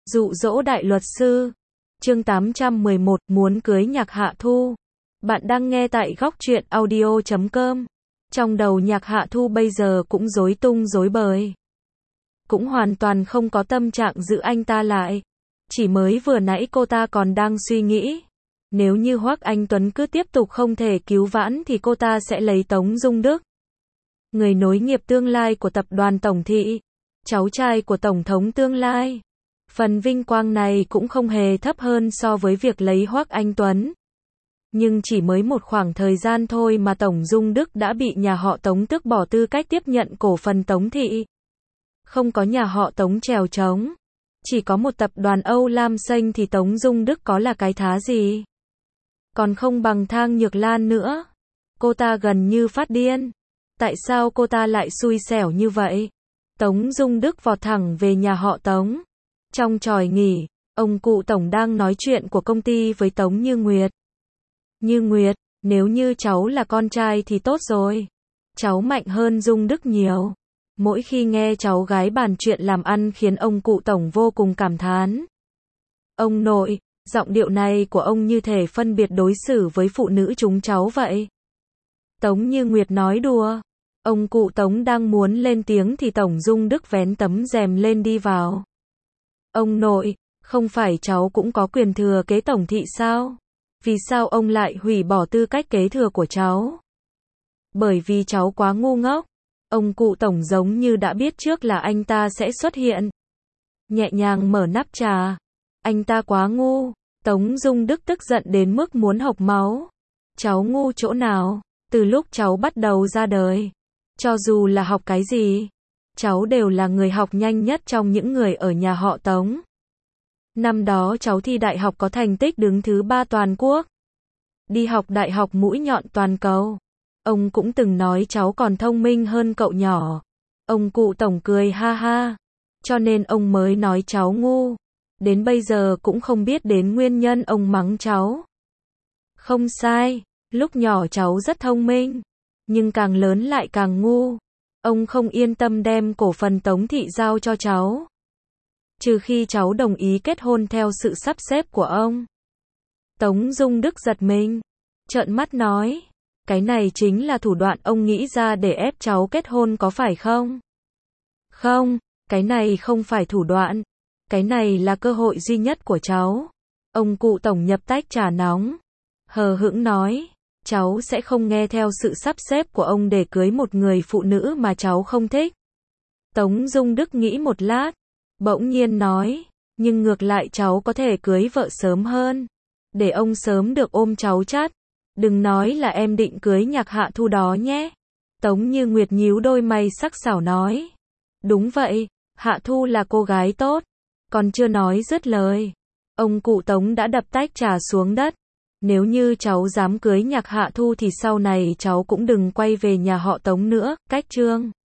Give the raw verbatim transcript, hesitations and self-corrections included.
Dụ dỗ đại luật sư. Chương tám trăm mười một, muốn cưới Nhạc Hạ Thu. Bạn đang nghe tại góc truyện audio chấm com. Trong đầu Nhạc Hạ Thu bây giờ cũng rối tung rối bời. Cũng hoàn toàn không có tâm trạng giữ anh ta lại. Chỉ mới vừa nãy cô ta còn đang suy nghĩ. Nếu như Hoắc Anh Tuấn cứ tiếp tục không thể cứu vãn thì cô ta sẽ lấy Tống Dung Đức, người nối nghiệp tương lai của tập đoàn Tổng Thị, cháu trai của Tổng thống tương lai. Phần vinh quang này cũng không hề thấp hơn so với việc lấy Hoắc Anh Tuấn. Nhưng chỉ mới một khoảng thời gian thôi mà Tổng Dung Đức đã bị nhà họ Tống tước bỏ tư cách tiếp nhận cổ phần Tống Thị. Không có nhà họ Tống trèo trống, chỉ có một tập đoàn Âu Lam Xanh thì Tống Dung Đức có là cái thá gì. Còn không bằng Thang Nhược Lan nữa. Cô ta gần như phát điên. Tại sao cô ta lại xui xẻo như vậy? Tống Dung Đức vọt thẳng về nhà họ Tống. Trong tròi nghỉ, ông cụ Tổng đang nói chuyện của công ty với Tống Như Nguyệt. Như Nguyệt, nếu như cháu là con trai thì tốt rồi. Cháu mạnh hơn Dung Đức nhiều. Mỗi khi nghe cháu gái bàn chuyện làm ăn khiến ông cụ Tổng vô cùng cảm thán. Ông nội, giọng điệu này của ông như thể phân biệt đối xử với phụ nữ chúng cháu vậy. Tống Như Nguyệt nói đùa. Ông cụ Tống đang muốn lên tiếng thì Tổng Dung Đức vén tấm rèm lên đi vào. Ông nội, không phải cháu cũng có quyền thừa kế Tổng Thị sao? Vì sao ông lại hủy bỏ tư cách kế thừa của cháu? Bởi vì cháu quá ngu ngốc. Ông cụ Tổng giống như đã biết trước là anh ta sẽ xuất hiện. Nhẹ nhàng mở nắp trà. Anh ta quá ngu. Tống Dung Đức tức giận đến mức muốn hộc máu. Cháu ngu chỗ nào? Từ lúc cháu bắt đầu ra đời, cho dù là học cái gì, cháu đều là người học nhanh nhất trong những người ở nhà họ Tống. Năm đó cháu thi đại học có thành tích đứng thứ ba toàn quốc. Đi học đại học mũi nhọn toàn cầu. Ông cũng từng nói cháu còn thông minh hơn cậu nhỏ. Ông cụ Tổng cười ha ha. Cho nên ông mới nói cháu ngu. Đến bây giờ cũng không biết đến nguyên nhân ông mắng cháu. Không sai, lúc nhỏ cháu rất thông minh. Nhưng càng lớn lại càng ngu. Ông không yên tâm đem cổ phần Tống Thị giao cho cháu. Trừ khi cháu đồng ý kết hôn theo sự sắp xếp của ông. Tống Dung Đức giật mình. Trợn mắt nói. Cái này chính là thủ đoạn ông nghĩ ra để ép cháu kết hôn có phải không? Không, cái này không phải thủ đoạn. Cái này là cơ hội duy nhất của cháu. Ông cụ Tổng nhập tách trà nóng. Hờ hững nói. Cháu sẽ không nghe theo sự sắp xếp của ông để cưới một người phụ nữ mà cháu không thích. Tống Dung Đức nghĩ một lát. Bỗng nhiên nói. Nhưng ngược lại cháu có thể cưới vợ sớm hơn. Để ông sớm được ôm cháu chắt. Đừng nói là em định cưới Nhạc Hạ Thu đó nhé. Tống Như Nguyệt nhíu đôi mày sắc sảo nói. Đúng vậy, Hạ Thu là cô gái tốt. Còn chưa nói dứt lời. Ông cụ Tống đã đập tách trà xuống đất. Nếu như cháu dám cưới Nhạc Hạ Thu thì sau này cháu cũng đừng quay về nhà họ Tống nữa. Cách chương.